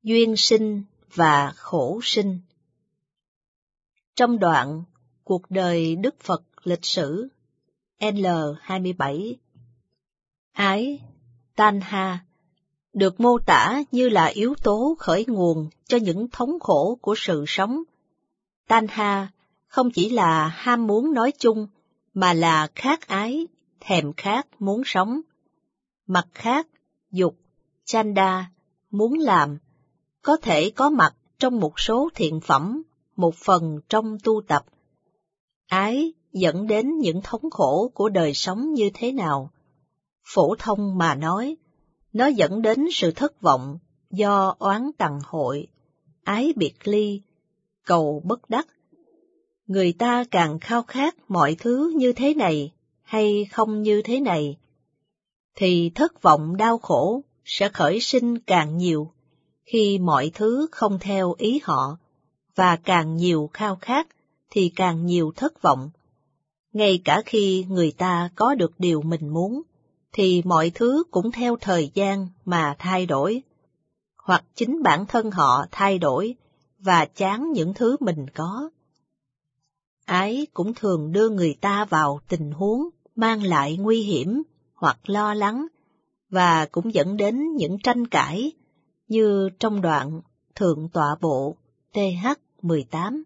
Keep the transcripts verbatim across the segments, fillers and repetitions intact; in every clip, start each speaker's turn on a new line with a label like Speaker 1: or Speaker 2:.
Speaker 1: Duyên sinh và khổ sinh. Trong đoạn Cuộc đời Đức Phật lịch sử L hai mươi bảy, ái, tanha, được mô tả như là yếu tố khởi nguồn cho những thống khổ của sự sống. Tanha không chỉ là ham muốn nói chung, mà là khát ái, thèm khát muốn sống. Mặt khác, dục, chanda, muốn làm, có thể có mặt trong một số thiện phẩm, một phần trong tu tập. Ái dẫn đến những thống khổ của đời sống như thế nào? Phổ thông mà nói, nó dẫn đến sự thất vọng do oán tằng hội, ái biệt ly, cầu bất đắc. Người ta càng khao khát mọi thứ như thế này hay không như thế này, thì thất vọng đau khổ sẽ khởi sinh càng nhiều khi mọi thứ không theo ý họ, và càng nhiều khao khát thì càng nhiều thất vọng. Ngay cả khi người ta có được điều mình muốn, thì mọi thứ cũng theo thời gian mà thay đổi, hoặc chính bản thân họ thay đổi và chán những thứ mình có. Ái cũng thường đưa người ta vào tình huống mang lại nguy hiểm hoặc lo lắng, và cũng dẫn đến những tranh cãi, như trong đoạn Thượng Tọa Bộ T H mười tám.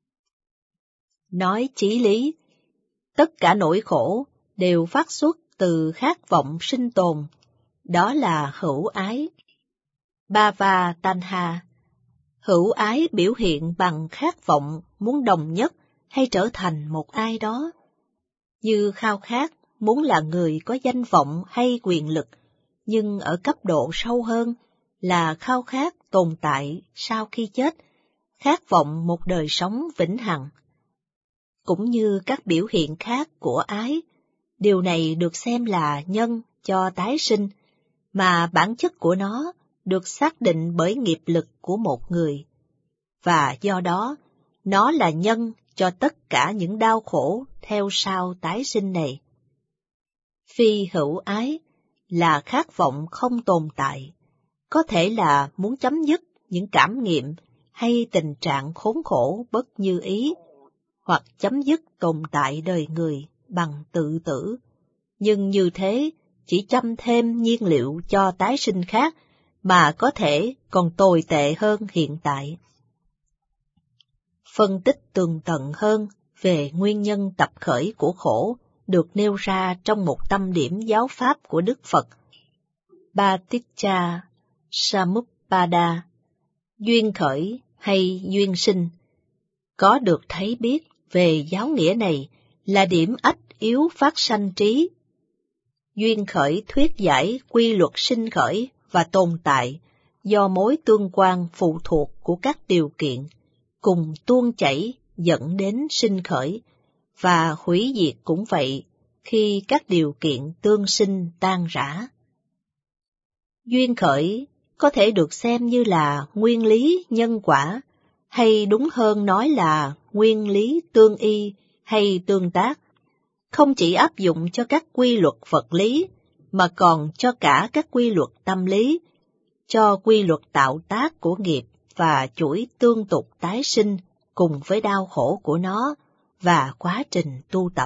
Speaker 1: Nói chí lý, tất cả nỗi khổ đều phát xuất từ khát vọng sinh tồn, đó là hữu ái. Bhava tanha, hữu ái biểu hiện bằng khát vọng muốn đồng nhất hay trở thành một ai đó, như khao khát muốn là người có danh vọng hay quyền lực, nhưng ở cấp độ sâu hơn là khao khát tồn tại sau khi chết, khát vọng một đời sống vĩnh hằng. Cũng như các biểu hiện khác của ái, điều này được xem là nhân cho tái sinh, mà bản chất của nó được xác định bởi nghiệp lực của một người, và do đó nó là nhân cho tất cả những đau khổ theo sau tái sinh này. Phi hữu ái là khát vọng không tồn tại, có thể là muốn chấm dứt những cảm nghiệm hay tình trạng khốn khổ bất như ý, hoặc chấm dứt tồn tại đời người bằng tự tử, nhưng như thế chỉ chăm thêm nhiên liệu cho tái sinh khác, mà có thể còn tồi tệ hơn hiện tại. Phân tích tường tận hơn về nguyên nhân tập khởi của khổ được nêu ra trong một tâm điểm giáo pháp của Đức Phật, Paticca Samuppada, duyên khởi hay duyên sinh. Có được thấy biết về giáo nghĩa này là điểm ách yếu phát sanh trí. Duyên khởi thuyết giải quy luật sinh khởi và tồn tại do mối tương quan phụ thuộc của các điều kiện cùng tuôn chảy dẫn đến sinh khởi, và hủy diệt cũng vậy khi các điều kiện tương sinh tan rã. Duyên khởi có thể được xem như là nguyên lý nhân quả, hay đúng hơn nói là nguyên lý tương y hay tương tác, không chỉ áp dụng cho các quy luật vật lý, mà còn cho cả các quy luật tâm lý, cho quy luật tạo tác của nghiệp và chuỗi tương tục tái sinh cùng với đau khổ của nó và quá trình tu tập.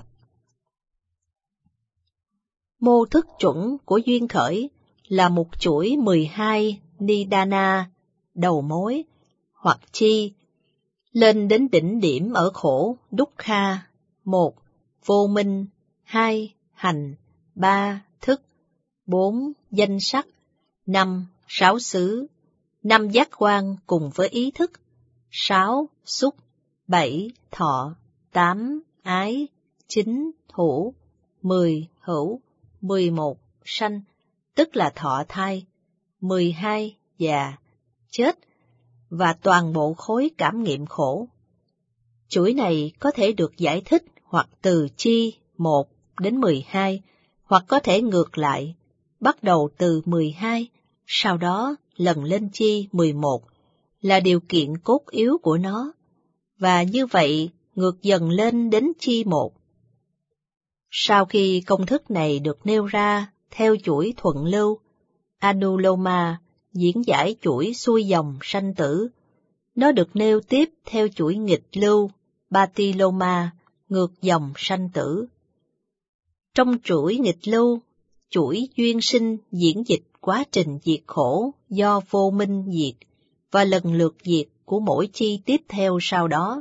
Speaker 1: Mô thức chuẩn của duyên khởi là một chuỗi mười hai nidana, đầu mối, hoặc chi, lên đến đỉnh điểm ở khổ dukkha: một, vô minh; hai, hành; ba, thức; bốn, danh sắc; năm, sáu xứ; năm, giác quan cùng với ý thức; sáu, xúc; bảy, thọ; tám, ái; chín, thủ; mười, hữu; mười một, sanh, tức là thọ thai; mười hai, già, chết, và toàn bộ khối cảm nghiệm khổ. Chuỗi này có thể được giải thích hoặc từ chi một đến mười hai, hoặc có thể ngược lại, bắt đầu từ mười hai, sau đó lần lên chi mười một, là điều kiện cốt yếu của nó, và như vậy ngược dần lên đến chi một. Sau khi công thức này được nêu ra theo chuỗi thuận lưu, Anuloma, diễn giải chuỗi xuôi dòng sanh tử. Nó được nêu tiếp theo chuỗi nghịch lưu Patiloma, ngược dòng sanh tử. Trong chuỗi nghịch lưu, chuỗi duyên sinh diễn dịch quá trình diệt khổ do vô minh diệt và lần lượt diệt của mỗi chi tiếp theo sau đó.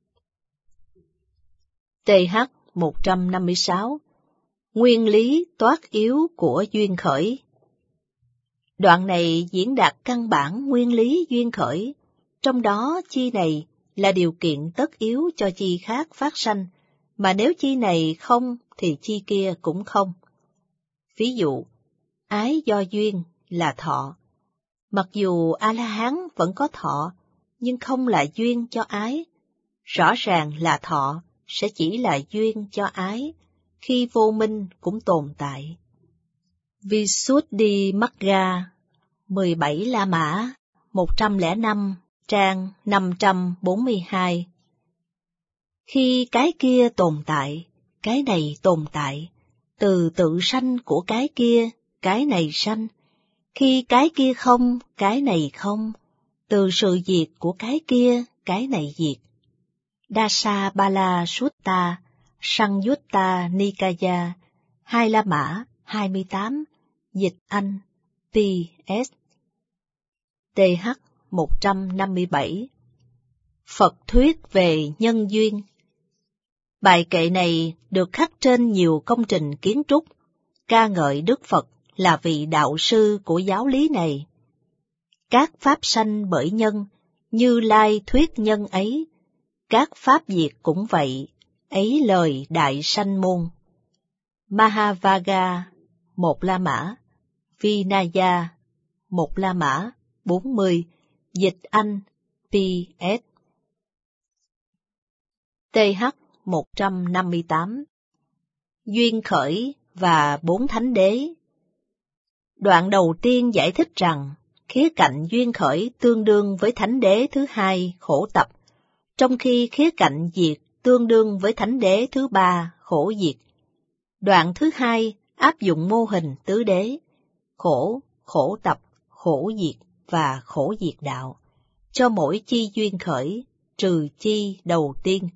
Speaker 1: tê hát một trăm năm mươi sáu. Nguyên lý toát yếu của duyên khởi. Đoạn này diễn đạt căn bản nguyên lý duyên khởi, trong đó chi này là điều kiện tất yếu cho chi khác phát sanh, mà nếu chi này không thì chi kia cũng không. Ví dụ, ái do duyên là thọ. Mặc dù A-la-hán vẫn có thọ, nhưng không là duyên cho ái. Rõ ràng là thọ sẽ chỉ là duyên cho ái, khi vô minh cũng tồn tại. Visuddhimagga, mười bảy La Mã, một trăm lẻ năm, trang năm trăm bốn mươi hai. Khi cái kia tồn tại, cái này tồn tại, từ tự sanh của cái kia, cái này sanh. Khi cái kia không, cái này không, từ sự diệt của cái kia, cái này diệt. Dasabala Sutta, Sangyutta Nikaya, hai La Mã, hai mươi tám, dịch Anh, pê ét. tê hát một trăm năm mươi bảy. Phật thuyết về nhân duyên. Bài kệ này được khắc trên nhiều công trình kiến trúc, ca ngợi Đức Phật là vị đạo sư của giáo lý này. Các pháp sanh bởi nhân, Như Lai thuyết nhân ấy, các pháp diệt cũng vậy, ấy lời đại sanh môn. Mahavagga, một La Mã, Vinaya, một La Mã, bốn mươi, dịch Anh, pê ét. tê hát một trăm năm mươi tám. Duyên khởi và bốn thánh đế. Đoạn đầu tiên giải thích rằng, khía cạnh duyên khởi tương đương với thánh đế thứ hai khổ tập, trong khi khía cạnh diệt tương đương với thánh đế thứ ba khổ diệt. Đoạn thứ hai áp dụng mô hình tứ đế, khổ, khổ tập, khổ diệt và khổ diệt đạo, cho mỗi chi duyên khởi, trừ chi đầu tiên.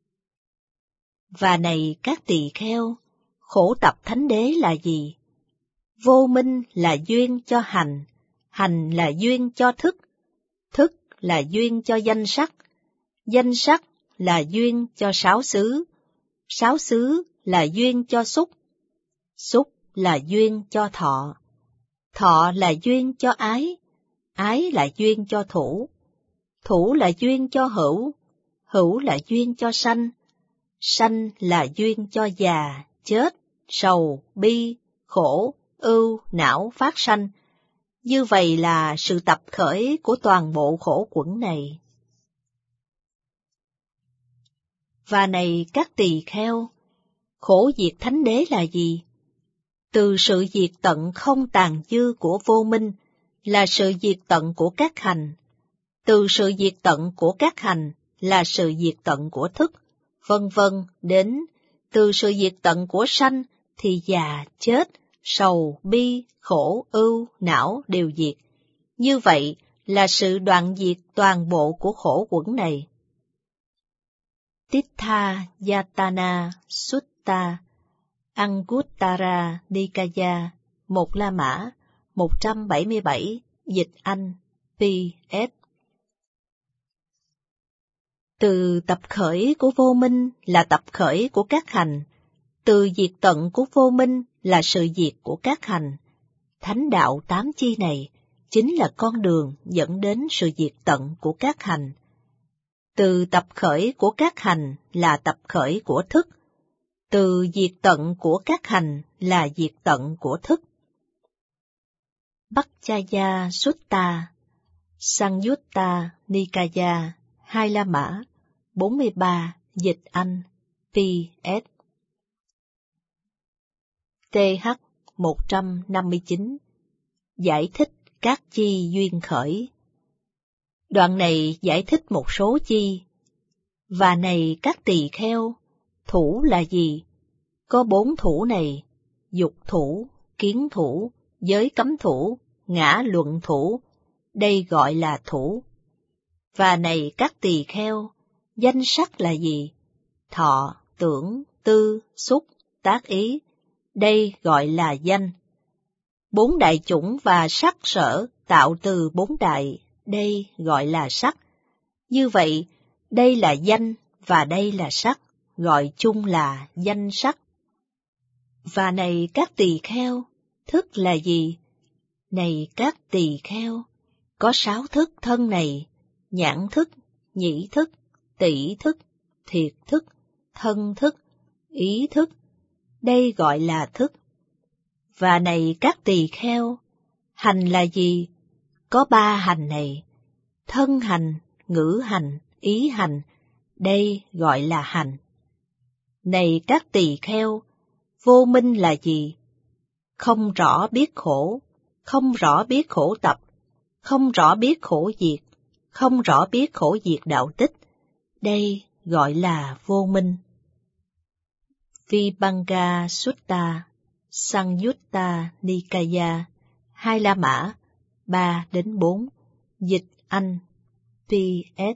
Speaker 1: Và này các tỳ kheo, khổ tập thánh đế là gì? Vô minh là duyên cho hành, hành là duyên cho thức, thức là duyên cho danh sắc, danh sắc là duyên cho sáu xứ, sáu xứ là duyên cho xúc, xúc là duyên cho thọ, thọ là duyên cho ái, ái là duyên cho thủ, thủ là duyên cho hữu, hữu là duyên cho sanh, sanh là duyên cho già, chết, sầu, bi, khổ, ưu, não phát sanh. Như vậy là sự tập khởi của toàn bộ khổ quẩn này. Và này các tỳ kheo, khổ diệt thánh đế là gì? Từ sự diệt tận không tàn dư của vô minh là sự diệt tận của các hành, từ sự diệt tận của các hành là sự diệt tận của thức, vân vân đến từ sự diệt tận của sanh thì già, chết, sầu, bi, khổ, ưu, não đều diệt. Như vậy là sự đoạn diệt toàn bộ của khổ quẩn này. Titha Yatana Sutta, Anguttara Nikaya, một La Mã, một trăm bảy mươi bảy, dịch Anh, pê ét. Từ tập khởi của vô minh là tập khởi của các hành, từ diệt tận của vô minh là sự diệt của các hành. Thánh đạo tám chi này chính là con đường dẫn đến sự diệt tận của các hành. Từ tập khởi của các hành là tập khởi của thức, từ diệt tận của các hành là diệt tận của thức. Bhaccaya Sutta, Sangyutta Nikaya, hai La Mã, bốn mươi ba, dịch Anh, pê ét. tê hát một trăm năm mươi chín. Giải thích các chi duyên khởi. Đoạn này giải thích một số chi. Và này các tỳ kheo, thủ là gì? Có bốn thủ này, dục thủ, kiến thủ, giới cấm thủ, ngã luận thủ, đây gọi là thủ. Và này các tỳ kheo, danh sắc là gì? Thọ, tưởng, tư, xúc, tác ý, đây gọi là danh. Bốn đại chủng và sắc sở tạo từ bốn đại, đây gọi là sắc. Như vậy, đây là danh và đây là sắc, gọi chung là danh sắc. Và này các tỳ kheo, thức là gì? Này các tỳ kheo, có sáu thức thân này, nhãn thức, nhĩ thức, tỷ thức, thiệt thức, thân thức, ý thức, đây gọi là thức. Và này các tỳ kheo, hành là gì? Có ba hành này, thân hành, ngữ hành, ý hành, đây gọi là hành. Này các tỳ kheo, vô minh là gì? Không rõ biết khổ, không rõ biết khổ tập, không rõ biết khổ diệt, không rõ biết khổ diệt đạo tích, đây gọi là vô minh. Vibhanga Sutta, Sangyutta Nikaya, hai La Mã, ba đến bốn, dịch Anh, pê ét.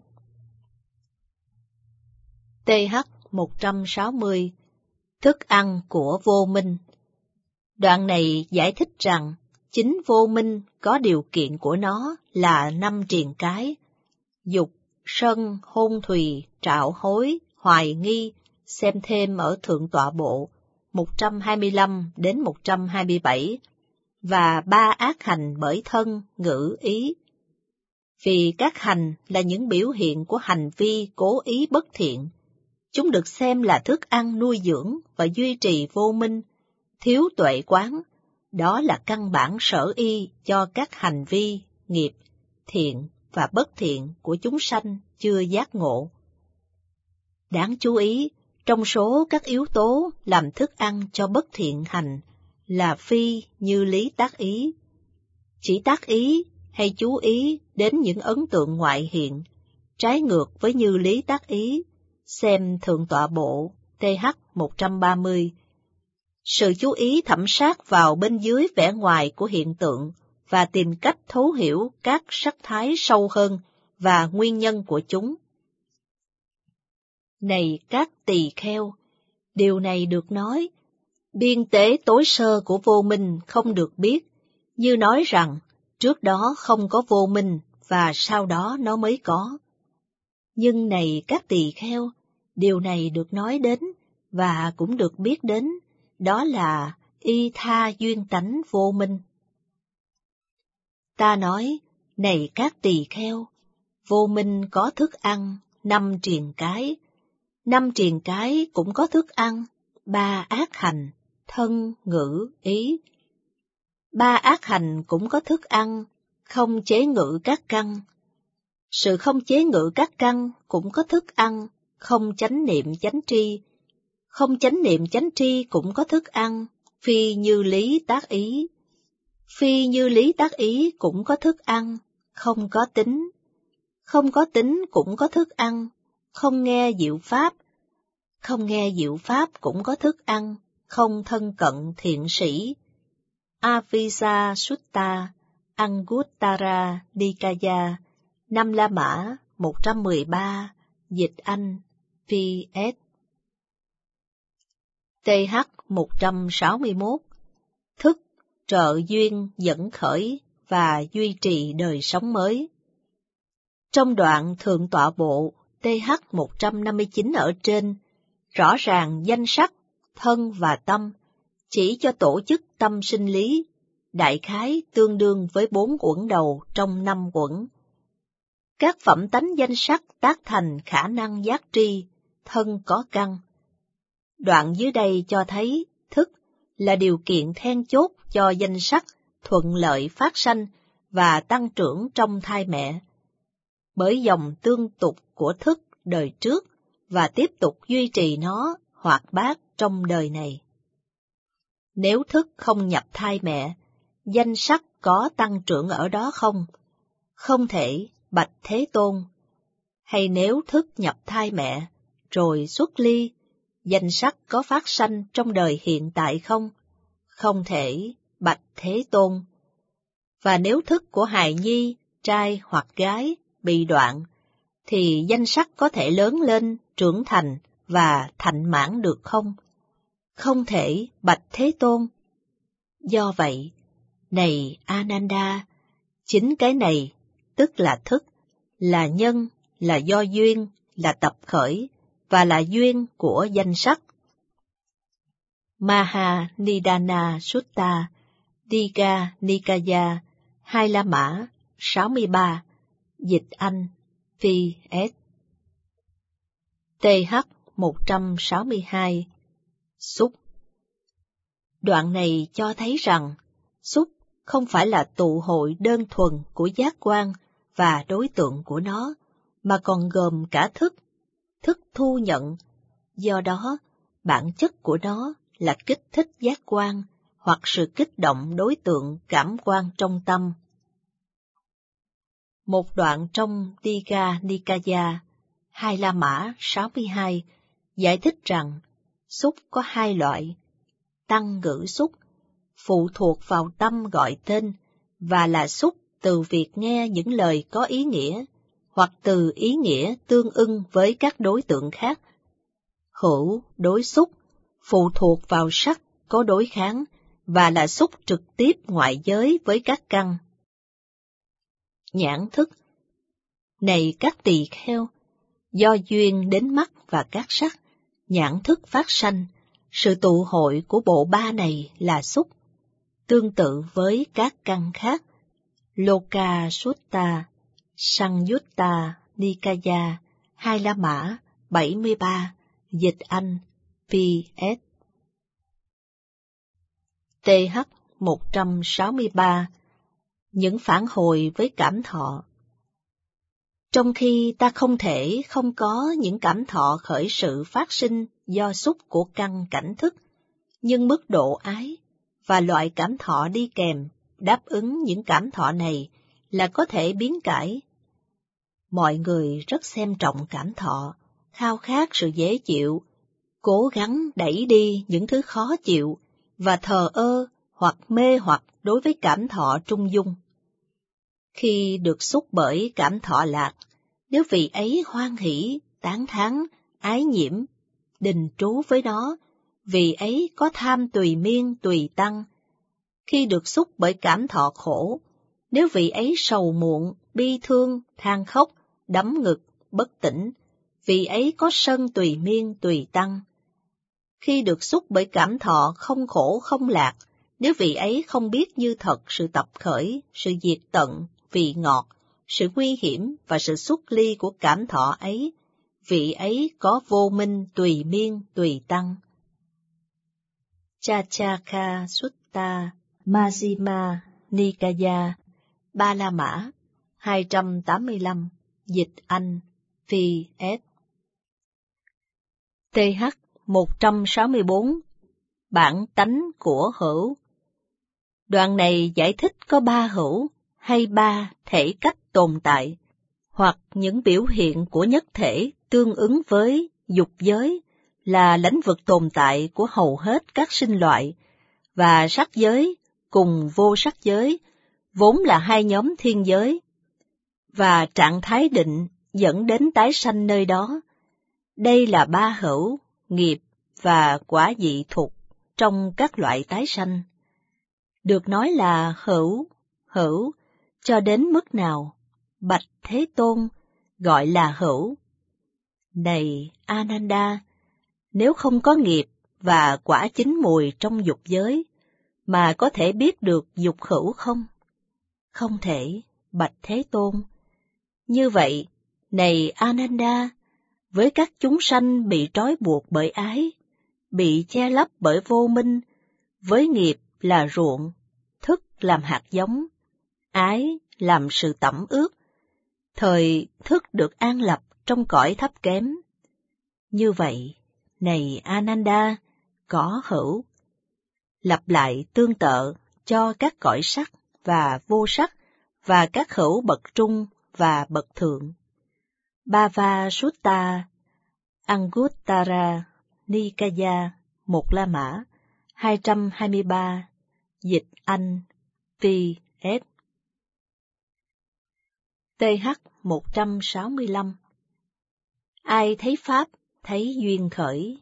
Speaker 1: tê hát một trăm sáu mươi, thức ăn của vô minh. Đoạn này giải thích rằng, chính vô minh có điều kiện của nó là năm triền cái, dục, sân, hôn thùy, trạo hối, hoài nghi, xem thêm ở Thượng Tọa Bộ, một trăm hai mươi lăm đến một trăm hai mươi bảy, và ba ác hành bởi thân, ngữ, ý. Vì các hành là những biểu hiện của hành vi cố ý bất thiện, chúng được xem là thức ăn nuôi dưỡng và duy trì vô minh, thiếu tuệ quán, đó là căn bản sở y cho các hành vi, nghiệp, thiện và bất thiện của chúng sanh chưa giác ngộ. Đáng chú ý, trong số các yếu tố làm thức ăn cho bất thiện hành là phi như lý tác ý. Chỉ tác ý hay chú ý đến những ấn tượng ngoại hiện, trái ngược với như lý tác ý, xem Thượng Tọa Bộ, tê hát một trăm ba mươi. Sự chú ý thẩm sát vào bên dưới vẻ ngoài của hiện tượng và tìm cách thấu hiểu các sắc thái sâu hơn và nguyên nhân của chúng. Này các tỳ kheo, điều này được nói, biên tế tối sơ của vô minh không được biết, như nói rằng trước đó không có vô minh và sau đó nó mới có. Nhưng này các tỳ kheo, điều này được nói đến và cũng được biết đến, đó là y tha duyên tánh vô minh. Ta nói, này các tỳ kheo, vô minh có thức ăn, năm triền cái, năm triền cái cũng có thức ăn, ba ác hành, thân, ngữ, ý. Ba ác hành cũng có thức ăn, không chế ngự các căn. Sự không chế ngự các căn cũng có thức ăn, không chánh niệm chánh tri. Không chánh niệm chánh tri cũng có thức ăn, phi như lý tác ý. Phi như lý tác ý cũng có thức ăn, không có tính. Không có tính cũng có thức ăn, không nghe diệu pháp. Không nghe diệu pháp cũng có thức ăn, không thân cận thiện sĩ. Avisa Sutta, Anguttara Nikaya, năm La Mã, một trăm mười ba, dịch Anh, pê ét. tê hát một trăm sáu mươi mốt, thức, trợ duyên dẫn khởi và duy trì đời sống mới. Trong đoạn Thượng Tọa Bộ tê hát một trăm năm mươi chín ở trên, rõ ràng danh sắc, thân và tâm chỉ cho tổ chức tâm sinh lý, đại khái tương đương với bốn uẩn đầu trong năm uẩn. Các phẩm tánh danh sắc tác thành khả năng giác tri, thân có căn. Đoạn dưới đây cho thấy thức là điều kiện then chốt cho danh sắc thuận lợi phát sanh và tăng trưởng trong thai mẹ. Bởi dòng tương tục của thức đời trước và tiếp tục duy trì nó hoạt bát trong đời này. Nếu thức không nhập thai mẹ, danh sắc có tăng trưởng ở đó không? Không thể, bạch Thế Tôn. Hay nếu thức nhập thai mẹ, rồi xuất ly, danh sắc có phát sanh trong đời hiện tại không? Không thể, bạch Thế Tôn. và nếu thức của hài nhi, trai hoặc gái, bị đoạn, thì danh sắc có thể lớn lên, trưởng thành và thạnh mãn được không? Không thể, bạch Thế Tôn. Do vậy, này Ananda, chính cái này, tức là thức, là nhân, là do duyên, là tập khởi, và là duyên của danh sắc. Maha Nidana Sutta, Digha Nikaya, Hai La Mã, sáu mươi ba, dịch Anh, pê ét. tê hát một trăm sáu mươi hai, xúc. Đoạn này cho thấy rằng, xúc không phải là tụ hội đơn thuần của giác quan và đối tượng của nó, mà còn gồm cả thức, thức thu nhận. Do đó, bản chất của nó là kích thích giác quan hoặc sự kích động đối tượng cảm quan trong tâm. Một đoạn trong Digha Nikaya, Hai La Mã sáu mươi hai, giải thích rằng xúc có hai loại: tăng ngữ xúc, phụ thuộc vào tâm gọi tên, và là xúc từ việc nghe những lời có ý nghĩa, hoặc từ ý nghĩa tương ưng với các đối tượng khác. Hữu đối xúc, phụ thuộc vào sắc có đối kháng, và là xúc trực tiếp ngoại giới với các căn. Nhãn thức. Này các tỳ kheo, do duyên đến mắt và các sắc, nhãn thức phát sanh, sự tụ hội của bộ ba này là xúc, tương tự với các căn khác. Loka Sutta, Sangyutta Nikaya, Hai La Mã, bảy mươi ba, dịch Anh, pê ét. tê hát một trăm sáu mươi ba, những phản hồi với cảm thọ. Trong khi ta không thể không có những cảm thọ khởi sự phát sinh do xúc của căn cảnh thức, nhưng mức độ ái và loại cảm thọ đi kèm đáp ứng những cảm thọ này là có thể biến cải. Mọi người rất xem trọng cảm thọ, khao khát sự dễ chịu, cố gắng đẩy đi những thứ khó chịu và thờ ơ hoặc mê hoặc đối với cảm thọ trung dung. Khi được xúc bởi cảm thọ lạc, nếu vị ấy hoan hỷ, tán thán, ái nhiễm, đình trú với nó, vị ấy có tham tùy miên tùy tăng. Khi được xúc bởi cảm thọ khổ, nếu vị ấy sầu muộn, bi thương, than khóc, đấm ngực, bất tỉnh, vị ấy có sân tùy miên tùy tăng. Khi được xúc bởi cảm thọ không khổ không lạc, nếu vị ấy không biết như thật sự tập khởi, sự diệt tận, vị ngọt, sự nguy hiểm và sự xuất ly của cảm thọ ấy, vị ấy có vô minh tùy miên tùy tăng. Chachaka Sutta, Majjhima Nikaya, Ba La Mã, hai trăm tám mươi lăm, dịch Anh, pê ét. tê hát một trăm sáu mươi bốn, bản tánh của hữu. Đoạn này giải thích có ba hữu hay ba thể cách tồn tại, hoặc những biểu hiện của nhất thể tương ứng với dục giới là lĩnh vực tồn tại của hầu hết các sinh loại, và sắc giới cùng vô sắc giới vốn là hai nhóm thiên giới, và trạng thái định dẫn đến tái sanh nơi đó. Đây là ba hữu, nghiệp và quả vị thục trong các loại tái sanh. Được nói là hữu, hữu, cho đến mức nào? Bạch Thế Tôn, gọi là hữu. Này Ananda, nếu không có nghiệp và quả chín mùi trong dục giới, mà có thể biết được dục hữu không? Không thể, bạch Thế Tôn. Như vậy, này Ananda, với các chúng sanh bị trói buộc bởi ái, bị che lấp bởi vô minh, với nghiệp là ruộng, thức làm hạt giống, ái làm sự tẩm ướt, thời thức được an lập trong cõi thấp kém. Như vậy, này Ananda, có hữu. Lặp lại tương tự cho các cõi sắc và vô sắc và các hữu bậc trung và bậc thượng. Bhava Sutta, Anguttara Nikaya, một La Mã, hai trăm hai mươi ba, dịch Anh, pê ét. T H một trăm sáu mươi lăm. Ai thấy Pháp, thấy duyên khởi.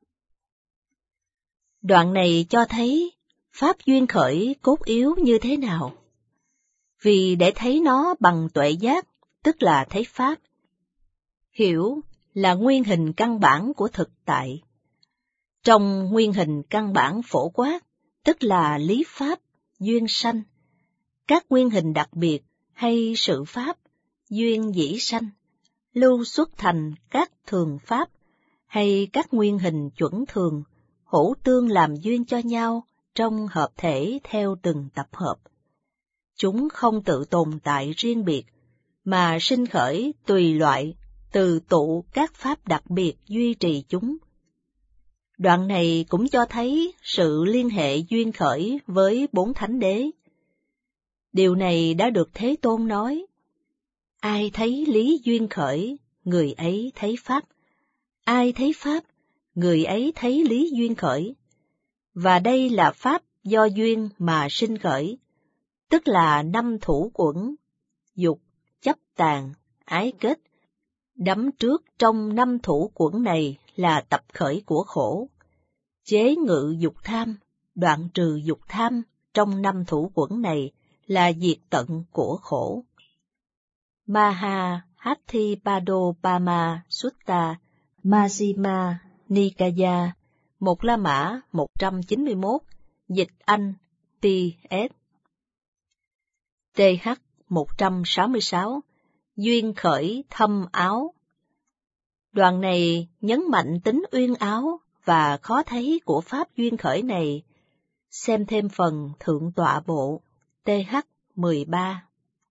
Speaker 1: Đoạn này cho thấy Pháp duyên khởi cốt yếu như thế nào. Vì để thấy nó bằng tuệ giác, tức là thấy Pháp. Hiểu là nguyên hình căn bản của thực tại. Trong nguyên hình căn bản phổ quát, tức là lý Pháp, duyên sanh, các nguyên hình đặc biệt hay sự Pháp, duyên dĩ sanh, lưu xuất thành các thường Pháp, hay các nguyên hình chuẩn thường, hữu tương làm duyên cho nhau trong hợp thể theo từng tập hợp. Chúng không tự tồn tại riêng biệt, mà sinh khởi tùy loại, từ tụ các pháp đặc biệt duy trì chúng. Đoạn này cũng cho thấy sự liên hệ duyên khởi với bốn thánh đế. Điều này đã được Thế Tôn nói. Ai thấy lý duyên khởi, người ấy thấy Pháp. Ai thấy Pháp, người ấy thấy lý duyên khởi. Và đây là Pháp do duyên mà sinh khởi, tức là năm thủ quẩn, dục, chấp tàn, ái kết. Đắm trước trong năm thủ quẩn này là tập khởi của khổ. Chế ngự dục tham, đoạn trừ dục tham trong năm thủ quẩn này là diệt tận của khổ. Maha Hathipadopama Sutta Majjhima Nikaya, một La Mã một trăm chín mươi mốt, dịch Anh P S. T H một trăm sáu mươi sáu, duyên khởi thâm áo. Đoạn này nhấn mạnh tính uyên áo và khó thấy của pháp duyên khởi này. Xem thêm phần Thượng Tọa Bộ, T H mười ba.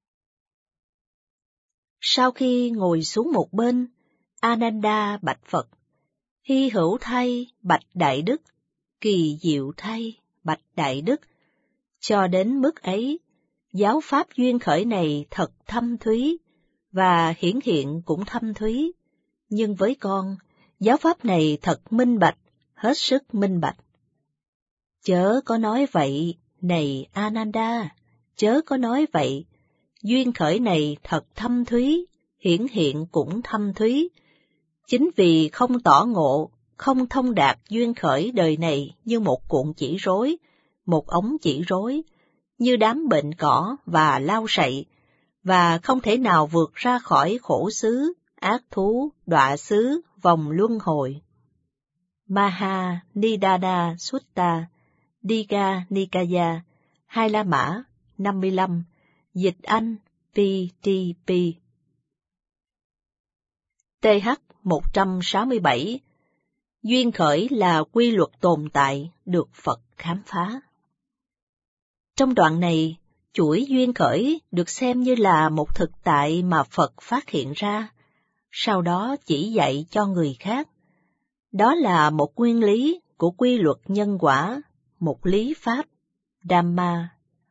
Speaker 1: Sau khi ngồi xuống một bên, Ananda bạch Phật: Hy hữu thay, bạch Đại Đức, kỳ diệu thay, bạch Đại Đức. Cho đến mức ấy, giáo pháp duyên khởi này thật thâm thúy, và hiển hiện cũng thâm thúy. Nhưng với con, giáo pháp này thật minh bạch, hết sức minh bạch. Chớ có nói vậy, này Ananda, chớ có nói vậy. Duyên khởi này thật thâm thúy, hiển hiện cũng thâm thúy. Chính vì không tỏ ngộ, không thông đạt duyên khởi đời này như một cuộn chỉ rối, một ống chỉ rối, như đám bệnh cỏ và lau sậy, và không thể nào vượt ra khỏi khổ xứ, ác thú, đọa xứ, vòng luân hồi. Maha Nidana Sutta, Digha Nikaya, Hai La Mã, năm mươi lăm, dịch Anh P T P. T H một trăm sáu mươi bảy, duyên khởi là quy luật tồn tại được Phật khám phá. Trong đoạn này, chuỗi duyên khởi được xem như là một thực tại mà Phật phát hiện ra, sau đó chỉ dạy cho người khác. Đó là một nguyên lý của quy luật nhân quả, một lý pháp, Dhamma.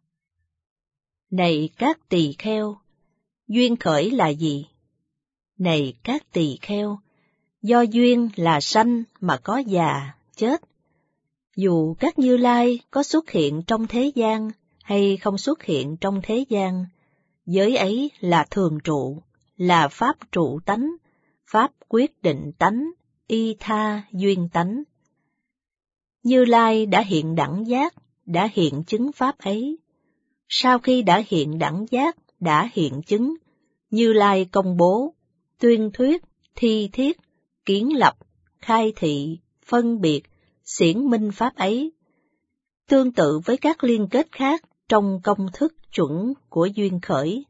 Speaker 1: Này các tỳ kheo, duyên khởi là gì? Này các tỳ kheo, do duyên là sanh mà có già, chết. Dù các Như Lai có xuất hiện trong thế gian hay không xuất hiện trong thế gian, giới ấy là thường trụ, là pháp trụ tánh, pháp quyết định tánh, y tha duyên tánh. Như Lai đã hiện đẳng giác, đã hiện chứng pháp ấy. Sau khi đã hiện đẳng giác, đã hiện chứng, Như Lai công bố, tuyên thuyết, thi thiết, kiến lập, khai thị, phân biệt, xiển minh pháp ấy. Tương tự với các liên kết khác trong công thức chuẩn của duyên khởi.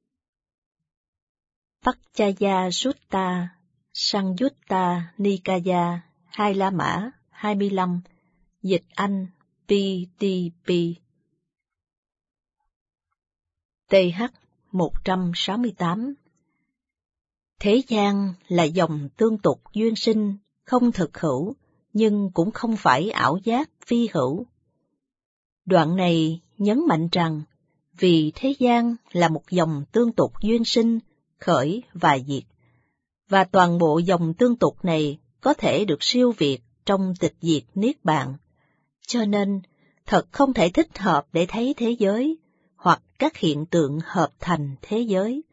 Speaker 1: Paccaya Sutta, Sangyutta Nikaya, Hai La Mã, hai mươi lăm, dịch Anh P T P. T H một trăm sáu mươi tám. Thế gian là dòng tương tục duyên sinh, không thực hữu, nhưng cũng không phải ảo giác phi hữu. Đoạn này nhấn mạnh rằng, vì thế gian là một dòng tương tục duyên sinh, khởi và diệt, và toàn bộ dòng tương tục này có thể được siêu việt trong tịch diệt niết bàn, cho nên thật không thể thích hợp để thấy thế giới, hoặc các hiện tượng hợp thành thế giới,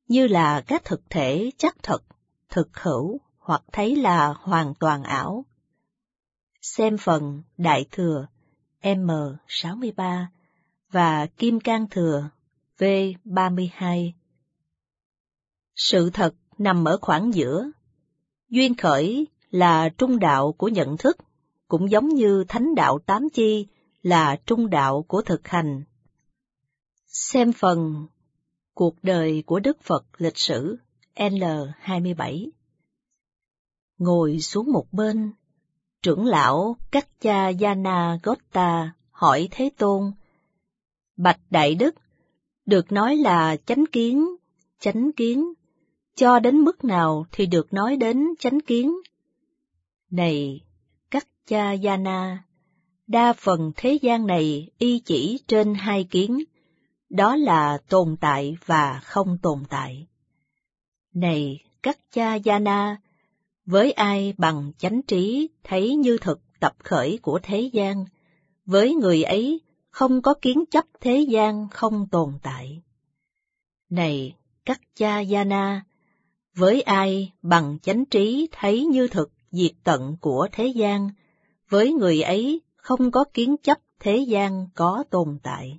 Speaker 1: như là các thực thể chắc thật, thực hữu hoặc thấy là hoàn toàn ảo. Xem phần Đại Thừa M sáu mươi ba và Kim Cang Thừa V ba mươi hai. Sự thật nằm ở khoảng giữa. Duyên khởi là trung đạo của nhận thức, cũng giống như thánh đạo tám chi là trung đạo của thực hành. Xem phần Cuộc đời của Đức Phật lịch sử L hai mươi bảy. Ngồi xuống một bên, trưởng lão Kaccayana Gotta hỏi Thế Tôn: Bạch Đại Đức, được nói là chánh kiến, chánh kiến, cho đến mức nào thì được nói đến chánh kiến? Này Kaccayana, đa phần thế gian này y chỉ trên hai kiến, đó là tồn tại và không tồn tại. Này Kaccayana, với ai bằng chánh trí thấy như thực tập khởi của thế gian, với người ấy không có kiến chấp thế gian không tồn tại. Này Kaccayana, với ai bằng chánh trí thấy như thực diệt tận của thế gian, với người ấy không có kiến chấp thế gian có tồn tại.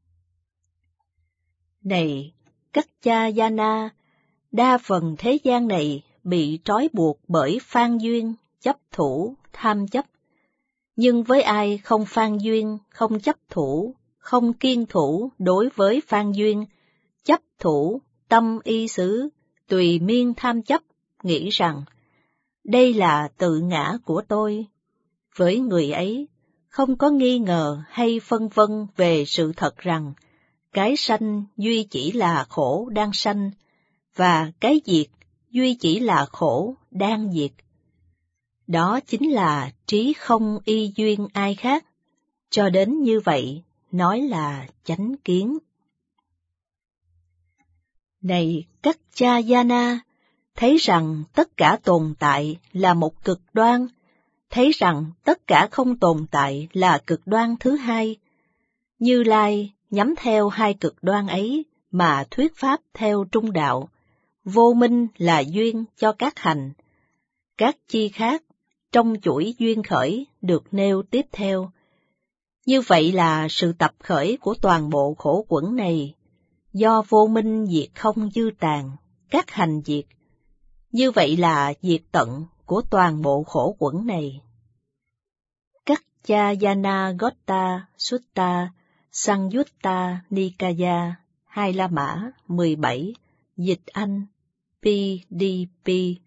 Speaker 1: Này Kaccayana, đa phần thế gian này bị trói buộc bởi phan duyên, chấp thủ, tham chấp. Nhưng với ai không phan duyên, không chấp thủ, không kiên thủ đối với phan duyên, chấp thủ, tâm y xứ, tùy miên tham chấp, nghĩ rằng đây là tự ngã của tôi, với người ấy không có nghi ngờ hay phân vân về sự thật rằng cái sanh duy chỉ là khổ đang sanh, và cái diệt duy chỉ là khổ đang diệt. Đó chính là trí không y duyên ai khác, cho đến như vậy nói là chánh kiến. Này Kaccayana, thấy rằng tất cả tồn tại là một cực đoan, thấy rằng tất cả không tồn tại là cực đoan thứ hai. Như Lai nhắm theo hai cực đoan ấy mà thuyết pháp theo trung đạo, vô minh là duyên cho các hành. Các chi khác trong chuỗi duyên khởi được nêu tiếp theo. Như vậy là sự tập khởi của toàn bộ khổ quẩn này, do vô minh diệt không dư tàn, các hành diệt. Như vậy là diệt tận của toàn bộ khổ quẩn này. Kaccayana Gotta Sutta Sangyutta Nikaya, Hai La Mã mười bảy, dịch Anh, P D P